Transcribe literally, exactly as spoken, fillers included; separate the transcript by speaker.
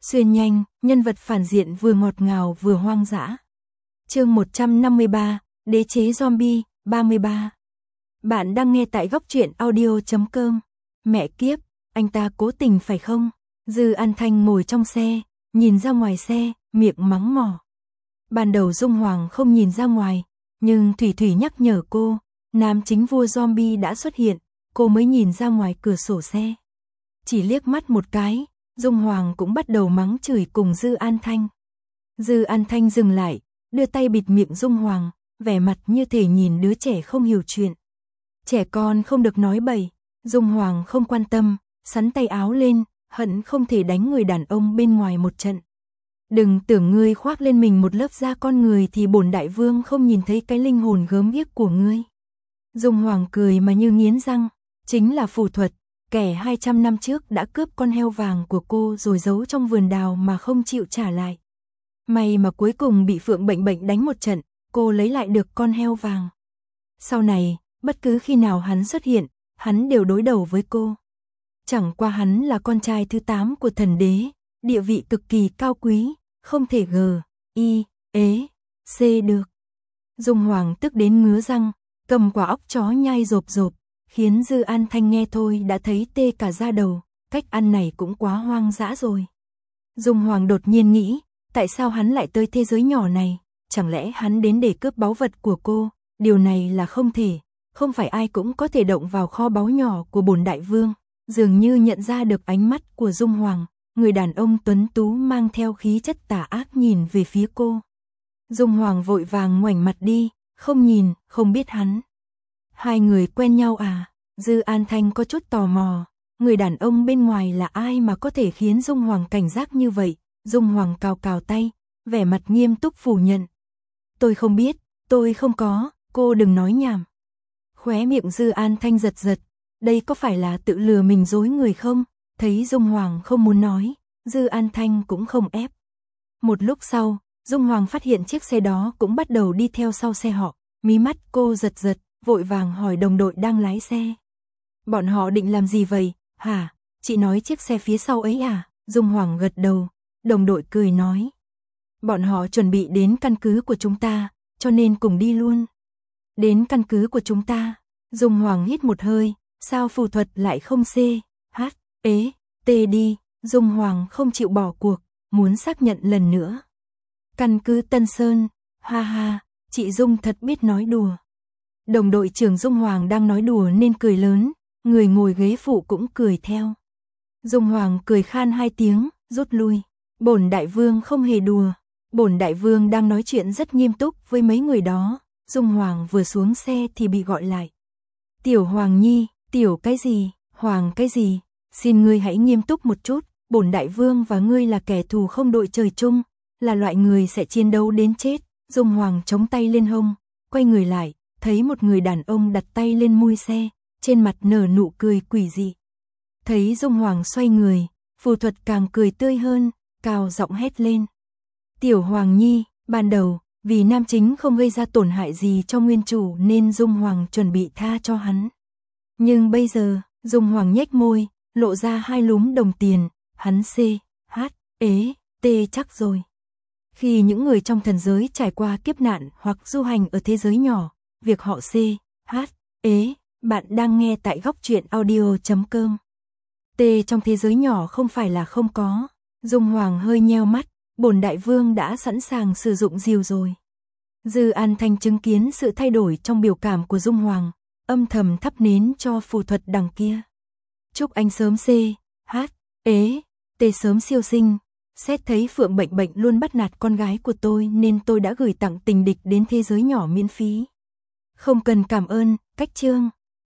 Speaker 1: Xuyên nhanh, nhân vật phản diện vừa ngọt ngào vừa hoang dã. Chương một trăm năm mươi ba, Đế chế zombie, ba mươi ba. Bạn đang nghe tại góc truyện audio chấm com. Mẹ kiếp, anh ta cố tình phải không? Dư An Thanh ngồi trong xe, nhìn ra ngoài xe, miệng mắng mỏ. Ban đầu Dung Hoàng không nhìn ra ngoài, nhưng Thủy Thủy nhắc nhở cô, nam chính vua zombie đã xuất hiện, cô mới nhìn ra ngoài cửa sổ xe. Chỉ liếc mắt một cái, Dung Hoàng cũng bắt đầu mắng chửi cùng Dư An Thanh. Dư An Thanh dừng lại, đưa tay bịt miệng Dung Hoàng, vẻ mặt như thể nhìn đứa trẻ không hiểu chuyện. Trẻ con không được nói bậy. Dung Hoàng không quan tâm, sắn tay áo lên, hận không thể đánh người đàn ông bên ngoài một trận. Đừng tưởng ngươi khoác lên mình một lớp da con người thì bổn đại vương không nhìn thấy cái linh hồn gớm ghiếc của ngươi. Dung Hoàng cười mà như nghiến răng, chính là phù thuật, kẻ hai trăm năm trước đã cướp con heo vàng của cô rồi giấu trong vườn đào mà không chịu trả lại. May mà cuối cùng bị Phượng Bệnh Bệnh đánh một trận, cô lấy lại được con heo vàng. Sau này, bất cứ khi nào hắn xuất hiện, hắn đều đối đầu với cô. Chẳng qua hắn là con trai thứ tám của thần đế, địa vị cực kỳ cao quý, không thể gờ, y, ế, c được. Dung Hoàng tức đến ngứa răng, cầm quả óc chó nhai rộp rộp, khiến Dư An Thanh nghe thôi đã thấy tê cả da đầu, cách ăn này cũng quá hoang dã rồi. Dung Hoàng đột nhiên nghĩ, tại sao hắn lại tới thế giới nhỏ này, chẳng lẽ hắn đến để cướp báu vật của cô, điều này là không thể, không phải ai cũng có thể động vào kho báu nhỏ của bổn đại vương. Dường như nhận ra được ánh mắt của Dung Hoàng, người đàn ông tuấn tú mang theo khí chất tà ác nhìn về phía cô. Dung Hoàng vội vàng ngoảnh mặt đi, không nhìn, không biết hắn. Hai người quen nhau à? Dư An Thanh có chút tò mò, người đàn ông bên ngoài là ai mà có thể khiến Dung Hoàng cảnh giác như vậy? Dung Hoàng cào cào tay, vẻ mặt nghiêm túc phủ nhận. Tôi không biết, tôi không có, cô đừng nói nhảm. Khóe miệng Dư An Thanh giật giật, đây có phải là tự lừa mình dối người không? Thấy Dung Hoàng không muốn nói, Dư An Thanh cũng không ép. Một lúc sau, Dung Hoàng phát hiện chiếc xe đó cũng bắt đầu đi theo sau xe họ, mí mắt cô giật giật, vội vàng hỏi đồng đội đang lái xe. Bọn họ định làm gì vậy, hả? Chị nói chiếc xe phía sau ấy à? Dung Hoàng gật đầu, đồng đội cười nói. Bọn họ chuẩn bị đến căn cứ của chúng ta, cho nên cùng đi luôn. Đến căn cứ của chúng ta, Dung Hoàng hít một hơi, sao phù thuật lại không c, h, ế, t đi, Dung Hoàng không chịu bỏ cuộc, muốn xác nhận lần nữa. Căn cứ Tân Sơn, ha ha, chị Dung thật biết nói đùa. Đồng đội trưởng Dung Hoàng đang nói đùa nên cười lớn, người ngồi ghế phụ cũng cười theo. Dung Hoàng cười khan hai tiếng, rút lui. Bổn đại vương không hề đùa, bổn đại vương đang nói chuyện rất nghiêm túc với mấy người đó. Dung Hoàng vừa xuống xe thì bị gọi lại. Tiểu Hoàng Nhi, tiểu cái gì, Hoàng cái gì, xin ngươi hãy nghiêm túc một chút, bổn đại vương và ngươi là kẻ thù không đội trời chung, là loại người sẽ chiến đấu đến chết. Dung Hoàng chống tay lên hông, quay người lại, thấy một người đàn ông đặt tay lên mui xe, trên mặt nở nụ cười quỷ dị. Thấy Dung Hoàng xoay người, phù thuật càng cười tươi hơn, cao giọng hét lên. Tiểu Hoàng Nhi, ban đầu, vì nam chính không gây ra tổn hại gì cho nguyên chủ nên Dung Hoàng chuẩn bị tha cho hắn. Nhưng bây giờ, Dung Hoàng nhếch môi, lộ ra hai lúm đồng tiền, hắn c, h, ế, t chắc rồi. Khi những người trong thần giới trải qua kiếp nạn hoặc du hành ở thế giới nhỏ, việc họ c, h, ế, bạn đang nghe tại góc truyện audio chấm com. T trong thế giới nhỏ không phải là không có. Dung Hoàng hơi nheo mắt, bổn đại vương đã sẵn sàng sử dụng diều rồi. Dư An Thanh chứng kiến sự thay đổi trong biểu cảm của Dung Hoàng, âm thầm thắp nến cho phù thuật đằng kia. Chúc anh sớm c, h, ế, t sớm siêu sinh. Xét thấy Phượng Bệnh Bệnh luôn bắt nạt con gái của tôi nên tôi đã gửi tặng tình địch đến thế giới nhỏ miễn phí. Không cần cảm ơn, cách chương.